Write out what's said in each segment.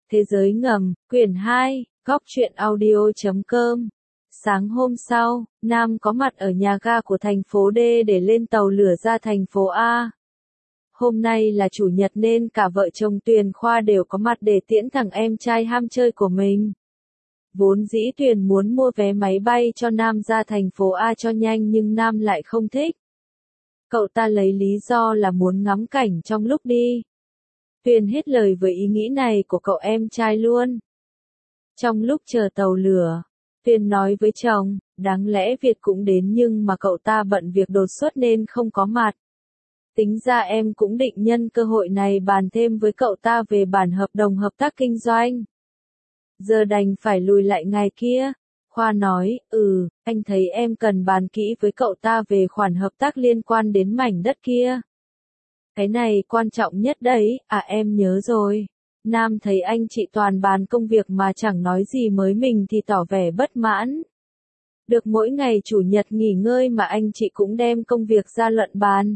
Thế giới ngầm, quyển 2, góc truyện audio.com. Sáng hôm sau, Nam có mặt ở nhà ga của thành phố D để lên tàu lửa ra thành phố A. Hôm nay là chủ nhật nên cả vợ chồng Tuyền Khoa đều có mặt để tiễn thằng em trai ham chơi của mình. Vốn dĩ Tuyền muốn mua vé máy bay cho Nam ra thành phố A cho nhanh nhưng Nam lại không thích. Cậu ta lấy lý do là muốn ngắm cảnh trong lúc đi. Tuyền hết lời với ý nghĩ này của cậu em trai luôn. Trong lúc chờ tàu lửa, Tuyền nói với chồng, đáng lẽ Việt cũng đến nhưng mà cậu ta bận việc đột xuất nên không có mặt. Tính ra em cũng định nhân cơ hội này bàn thêm với cậu ta về bản hợp đồng hợp tác kinh doanh. Giờ đành phải lùi lại ngày kia. Khoa nói, anh thấy em cần bàn kỹ với cậu ta về khoản hợp tác liên quan đến mảnh đất kia. Cái này quan trọng nhất đấy, em nhớ rồi. Nam thấy anh chị toàn bàn công việc mà chẳng nói gì mới mình thì tỏ vẻ bất mãn. Được mỗi ngày chủ nhật nghỉ ngơi mà anh chị cũng đem công việc ra luận bàn.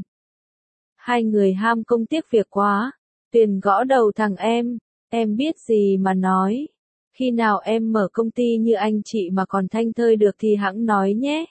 Hai người ham công tiếc việc quá. Tuyền gõ đầu thằng em biết gì mà nói. Khi nào em mở công ty như anh chị mà còn thanh thơi được thì hẵng nói nhé.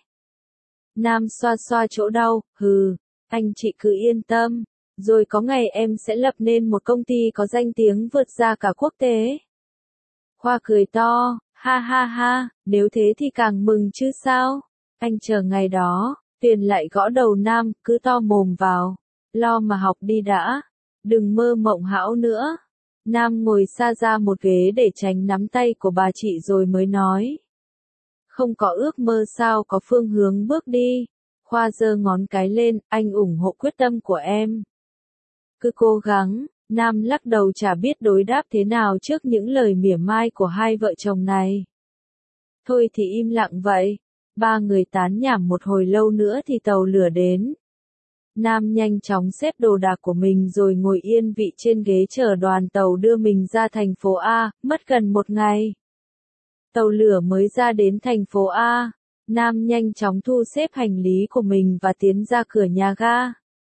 Nam xoa xoa chỗ đau, anh chị cứ yên tâm. Rồi có ngày em sẽ lập nên một công ty có danh tiếng vượt ra cả quốc tế. Khoa cười to, ha ha ha, nếu thế thì càng mừng chứ sao. Anh chờ ngày đó. Tuyền lại gõ đầu Nam, cứ to mồm vào. Lo mà học đi đã. Đừng mơ mộng hão nữa. Nam ngồi xa ra một ghế để tránh nắm tay của bà chị rồi mới nói. Không có ước mơ sao có phương hướng bước đi. Khoa giơ ngón cái lên, anh ủng hộ quyết tâm của em. Cứ cố gắng. Nam lắc đầu chả biết đối đáp thế nào trước những lời mỉa mai của hai vợ chồng này. Thôi thì im lặng vậy. Ba người tán nhảm một hồi lâu nữa thì tàu lửa đến. Nam nhanh chóng xếp đồ đạc của mình rồi ngồi yên vị trên ghế chờ đoàn tàu đưa mình ra thành phố A, mất gần một ngày. Tàu lửa mới ra đến thành phố A. Nam nhanh chóng thu xếp hành lý của mình và tiến ra cửa nhà ga.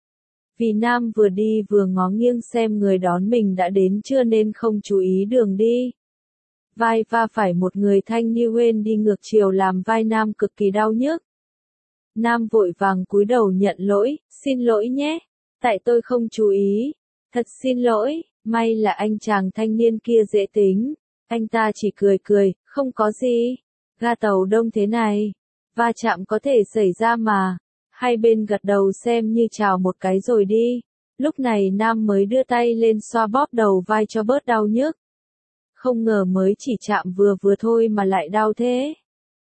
Vì Nam vừa đi vừa ngó nghiêng xem người đón mình đã đến chưa nên không chú ý đường đi. Vai va phải một người thanh niên đi ngược chiều làm vai Nam cực kỳ đau nhức. Nam vội vàng cúi đầu nhận lỗi, xin lỗi nhé, tại tôi không chú ý, thật xin lỗi, may là anh chàng thanh niên kia dễ tính, anh ta chỉ cười cười, không có gì, ga tàu đông thế này, va chạm có thể xảy ra mà, hai bên gật đầu xem như chào một cái rồi đi, lúc này Nam mới đưa tay lên xoa bóp đầu vai cho bớt đau nhức. Không ngờ mới chỉ chạm vừa vừa thôi mà lại đau thế.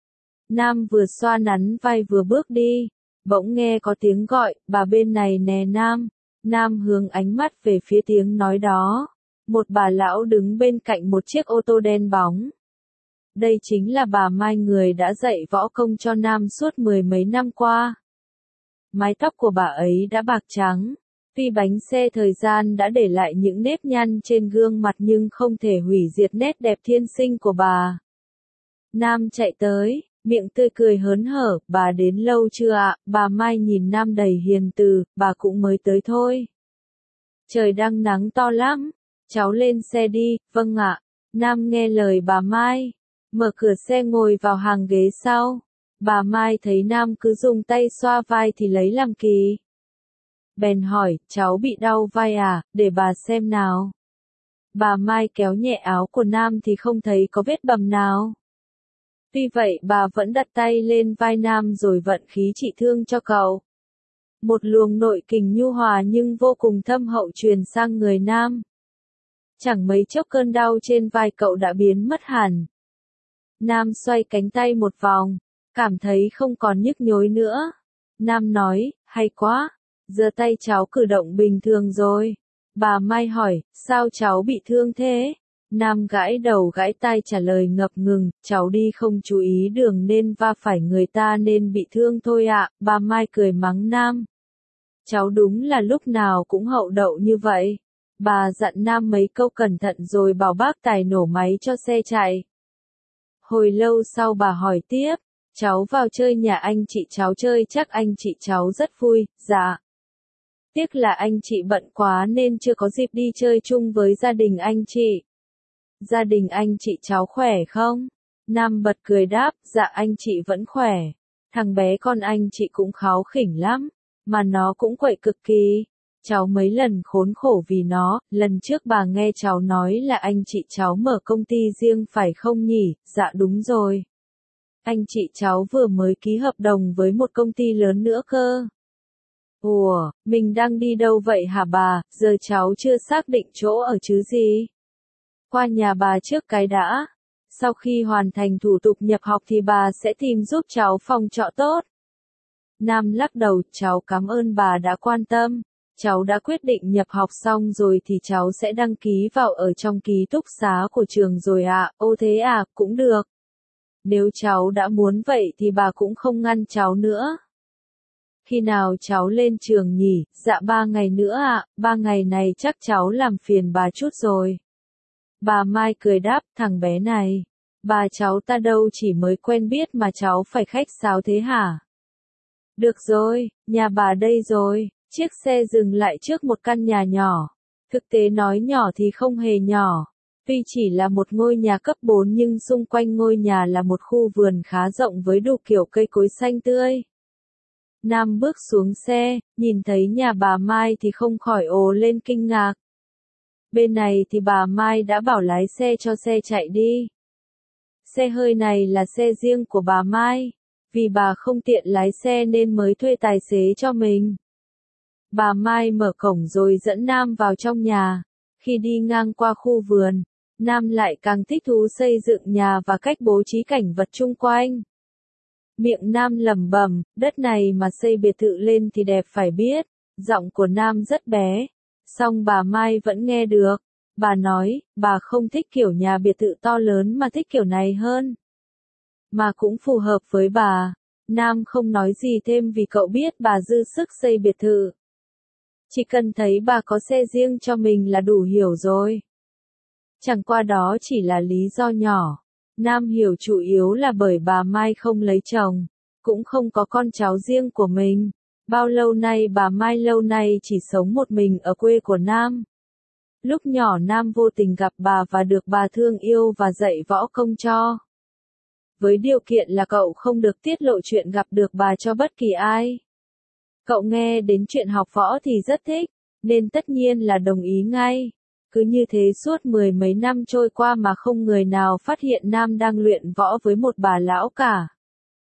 Nam vừa xoa nắn vai vừa bước đi, bỗng nghe có tiếng gọi, bà bên này nè Nam. Nam hướng ánh mắt về phía tiếng nói đó. Một bà lão đứng bên cạnh một chiếc ô tô đen bóng. Đây chính là bà Mai người đã dạy võ công cho Nam suốt mười mấy năm qua. Mái tóc của bà ấy đã bạc trắng. Tuy bánh xe thời gian đã để lại những nếp nhăn trên gương mặt nhưng không thể hủy diệt nét đẹp thiên sinh của bà. Nam chạy tới. Miệng tươi cười hớn hở, bà đến lâu chưa ạ? Bà Mai nhìn Nam đầy hiền từ, bà cũng mới tới thôi. Trời đang nắng to lắm, cháu lên xe đi, vâng ạ. Nam nghe lời bà Mai, mở cửa xe ngồi vào hàng ghế sau. Bà Mai thấy Nam cứ dùng tay xoa vai thì lấy làm kỳ. Bèn hỏi, cháu bị đau vai à, để bà xem nào. Bà Mai kéo nhẹ áo của Nam thì không thấy có vết bầm nào. Tuy vậy bà vẫn đặt tay lên vai Nam rồi vận khí trị thương cho cậu. Một luồng nội kình nhu hòa nhưng vô cùng thâm hậu truyền sang người Nam. Chẳng mấy chốc cơn đau trên vai cậu đã biến mất hẳn. Nam xoay cánh tay một vòng, cảm thấy không còn nhức nhối nữa. Nam nói, hay quá, giờ tay cháu cử động bình thường rồi. Bà Mai hỏi, sao cháu bị thương thế? Nam gãi đầu gãi tai trả lời ngập ngừng, cháu đi không chú ý đường nên va phải người ta nên bị thương thôi ạ. Bà Mai cười mắng Nam. Cháu đúng là lúc nào cũng hậu đậu như vậy. Bà dặn Nam mấy câu cẩn thận rồi bảo bác tài nổ máy cho xe chạy. Hồi lâu sau bà hỏi tiếp, cháu vào chơi nhà anh chị cháu chơi chắc anh chị cháu rất vui, dạ. Tiếc là anh chị bận quá nên chưa có dịp đi chơi chung với gia đình anh chị. Gia đình anh chị cháu khỏe không? Nam bật cười đáp, dạ anh chị vẫn khỏe. Thằng bé con anh chị cũng kháu khỉnh lắm, mà nó cũng quậy cực kỳ. Cháu mấy lần khốn khổ vì nó, lần trước bà nghe cháu nói là anh chị cháu mở công ty riêng phải không nhỉ? Dạ đúng rồi. Anh chị cháu vừa mới ký hợp đồng với một công ty lớn nữa cơ. Ủa, mình đang đi đâu vậy hả bà, giờ cháu chưa xác định chỗ ở chứ gì? Qua nhà bà trước cái đã. Sau khi hoàn thành thủ tục nhập học thì bà sẽ tìm giúp cháu phòng trọ tốt. Nam lắc đầu, cháu cảm ơn bà đã quan tâm. Cháu đã quyết định nhập học xong rồi thì cháu sẽ đăng ký vào ở trong ký túc xá của trường rồi ạ. Ô thế à, cũng được. Nếu cháu đã muốn vậy thì bà cũng không ngăn cháu nữa. Khi nào cháu lên trường nhỉ? Dạ 3 ngày nữa ạ, 3 ngày này chắc cháu làm phiền bà chút rồi. Bà Mai cười đáp, thằng bé này. Bà cháu ta đâu chỉ mới quen biết mà cháu phải khách sáo thế hả? Được rồi, nhà bà đây rồi. Chiếc xe dừng lại trước một căn nhà nhỏ. Thực tế nói nhỏ thì không hề nhỏ. Tuy chỉ là một ngôi nhà cấp 4 nhưng xung quanh ngôi nhà là một khu vườn khá rộng với đủ kiểu cây cối xanh tươi. Nam bước xuống xe, nhìn thấy nhà bà Mai thì không khỏi ồ lên kinh ngạc. Bên này thì bà Mai đã bảo lái xe cho xe chạy đi. Xe hơi này là xe riêng của bà Mai. Vì bà không tiện lái xe nên mới thuê tài xế cho mình. Bà Mai mở cổng rồi dẫn Nam vào trong nhà. Khi đi ngang qua khu vườn, Nam lại càng thích thú xây dựng nhà và cách bố trí cảnh vật chung quanh. Miệng Nam lẩm bẩm, đất này mà xây biệt thự lên thì đẹp phải biết. Giọng của Nam rất bé, song bà Mai vẫn nghe được. Bà nói, bà không thích kiểu nhà biệt thự to lớn mà thích kiểu này hơn. Mà cũng phù hợp với bà. Nam không nói gì thêm vì cậu biết bà dư sức xây biệt thự. Chỉ cần thấy bà có xe riêng cho mình là đủ hiểu rồi. Chẳng qua đó chỉ là lý do nhỏ. Nam hiểu chủ yếu là bởi bà Mai không lấy chồng, cũng không có con cháu riêng của mình. Bao lâu nay bà Mai lâu nay chỉ sống một mình ở quê của Nam. Lúc nhỏ Nam vô tình gặp bà và được bà thương yêu và dạy võ công cho. Với điều kiện là cậu không được tiết lộ chuyện gặp được bà cho bất kỳ ai. Cậu nghe đến chuyện học võ thì rất thích, nên tất nhiên là đồng ý ngay. Cứ như thế suốt mười mấy năm trôi qua mà không người nào phát hiện Nam đang luyện võ với một bà lão cả.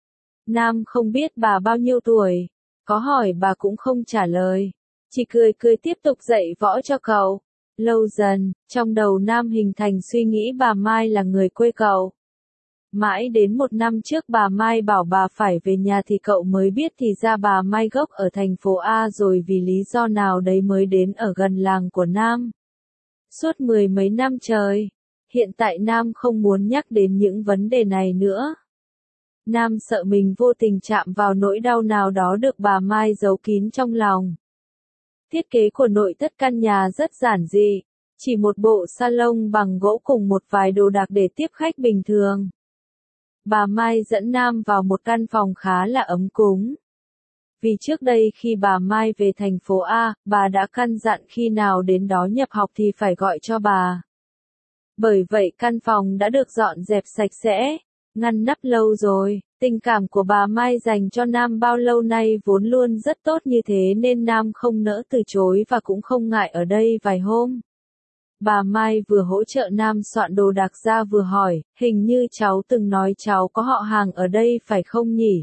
Nam không biết bà bao nhiêu tuổi, có hỏi bà cũng không trả lời, chỉ cười cười tiếp tục dạy võ cho cậu. Lâu dần, trong đầu Nam hình thành suy nghĩ bà Mai là người quê cậu. Mãi đến một năm trước bà Mai bảo bà phải về nhà thì cậu mới biết thì ra bà Mai gốc ở thành phố A rồi vì lý do nào đấy mới đến ở gần làng của Nam. Suốt mười mấy năm trời, hiện tại Nam không muốn nhắc đến những vấn đề này nữa. Nam sợ mình vô tình chạm vào nỗi đau nào đó được bà Mai giấu kín trong lòng. Thiết kế của nội thất căn nhà rất giản dị, chỉ một bộ salon bằng gỗ cùng một vài đồ đạc để tiếp khách bình thường. Bà Mai dẫn Nam vào một căn phòng khá là ấm cúng. Vì trước đây khi bà Mai về thành phố A, bà đã căn dặn khi nào đến đó nhập học thì phải gọi cho bà. Bởi vậy căn phòng đã được dọn dẹp sạch sẽ, ngăn nắp lâu rồi. Tình cảm của bà Mai dành cho Nam bao lâu nay vốn luôn rất tốt như thế nên Nam không nỡ từ chối và cũng không ngại ở đây vài hôm. Bà Mai vừa hỗ trợ Nam soạn đồ đạc ra vừa hỏi, hình như cháu từng nói cháu có họ hàng ở đây phải không nhỉ?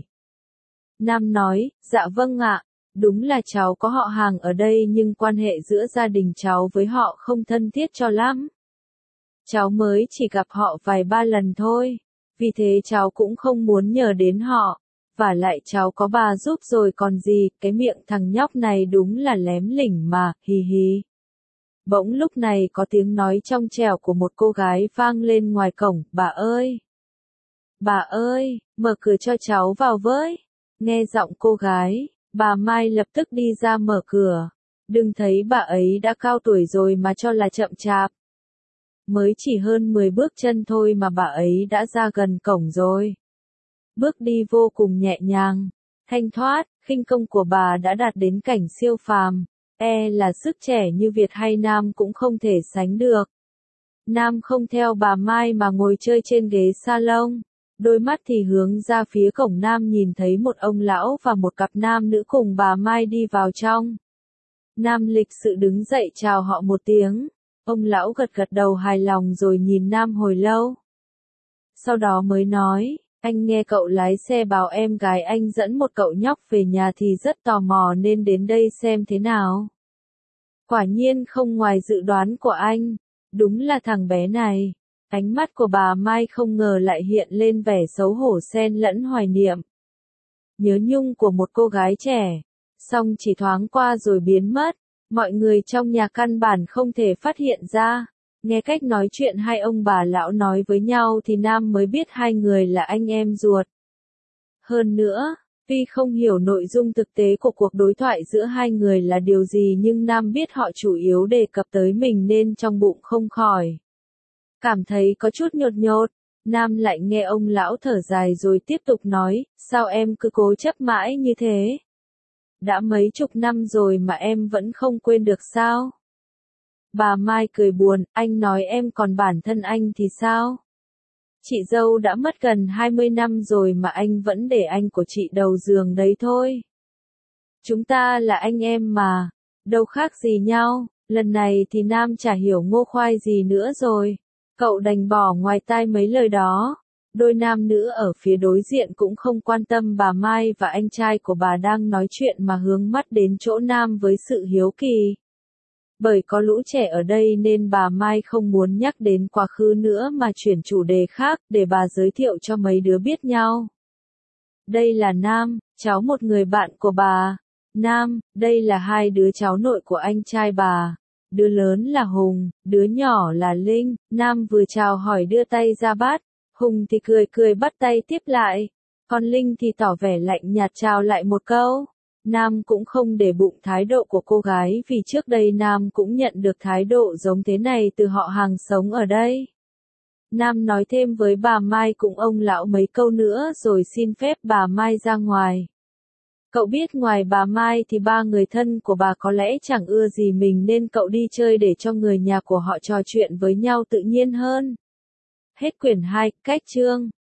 Nam nói, dạ vâng ạ, đúng là cháu có họ hàng ở đây nhưng quan hệ giữa gia đình cháu với họ không thân thiết cho lắm. Cháu mới chỉ gặp họ vài ba lần thôi, vì thế cháu cũng không muốn nhờ đến họ, và lại cháu có bà giúp rồi còn gì, cái miệng thằng nhóc này đúng là lém lỉnh mà, hì hì. Bỗng lúc này có tiếng nói trong trẻo của một cô gái vang lên ngoài cổng, bà ơi, mở cửa cho cháu vào với. Nghe giọng cô gái, bà Mai lập tức đi ra mở cửa. Đừng thấy bà ấy đã cao tuổi rồi mà cho là chậm chạp. Mới chỉ hơn 10 bước chân thôi mà bà ấy đã ra gần cổng rồi. Bước đi vô cùng nhẹ nhàng, thanh thoát, khinh công của bà đã đạt đến cảnh siêu phàm. Là sức trẻ như Việt hay Nam cũng không thể sánh được. Nam không theo bà Mai mà ngồi chơi trên ghế salon. Đôi mắt thì hướng ra phía cổng. Nam nhìn thấy một ông lão và một cặp nam nữ cùng bà Mai đi vào trong. Nam lịch sự đứng dậy chào họ một tiếng. Ông lão gật gật đầu hài lòng rồi nhìn Nam hồi lâu. Sau đó mới nói, anh nghe cậu lái xe bảo em gái anh dẫn một cậu nhóc về nhà thì rất tò mò nên đến đây xem thế nào. Quả nhiên không ngoài dự đoán của anh, đúng là thằng bé này. Ánh mắt của bà Mai không ngờ lại hiện lên vẻ xấu hổ xen lẫn hoài niệm. Nhớ nhung của một cô gái trẻ, song chỉ thoáng qua rồi biến mất, mọi người trong nhà căn bản không thể phát hiện ra. Nghe cách nói chuyện hai ông bà lão nói với nhau thì Nam mới biết hai người là anh em ruột. Hơn nữa, tuy không hiểu nội dung thực tế của cuộc đối thoại giữa hai người là điều gì nhưng Nam biết họ chủ yếu đề cập tới mình nên trong bụng không khỏi cảm thấy có chút nhột nhột. Nam lại nghe ông lão thở dài rồi tiếp tục nói, sao em cứ cố chấp mãi như thế? Đã mấy chục năm rồi mà em vẫn không quên được sao? Bà Mai cười buồn, anh nói em còn bản thân anh thì sao? Chị dâu đã mất gần 20 năm rồi mà anh vẫn để anh của chị đầu giường đấy thôi. Chúng ta là anh em mà, đâu khác gì nhau. Lần này thì Nam chả hiểu ngô khoai gì nữa rồi. Cậu đành bỏ ngoài tai mấy lời đó. Đôi nam nữ ở phía đối diện cũng không quan tâm bà Mai và anh trai của bà đang nói chuyện mà hướng mắt đến chỗ Nam với sự hiếu kỳ. Bởi có lũ trẻ ở đây nên bà Mai không muốn nhắc đến quá khứ nữa mà chuyển chủ đề khác để bà giới thiệu cho mấy đứa biết nhau. Đây là Nam, cháu một người bạn của bà. Nam, đây là hai đứa cháu nội của anh trai bà. Đứa lớn là Hùng, đứa nhỏ là Linh. Nam vừa chào hỏi đưa tay ra bắt. Hùng thì cười cười bắt tay tiếp lại. Còn Linh thì tỏ vẻ lạnh nhạt chào lại một câu. Nam cũng không để bụng thái độ của cô gái vì trước đây Nam cũng nhận được thái độ giống thế này từ họ hàng sống ở đây. Nam nói thêm với bà Mai cùng ông lão mấy câu nữa rồi xin phép bà Mai ra ngoài. Cậu biết ngoài bà Mai thì ba người thân của bà có lẽ chẳng ưa gì mình nên cậu đi chơi để cho người nhà của họ trò chuyện với nhau tự nhiên hơn. Hết quyển 2, cách chương.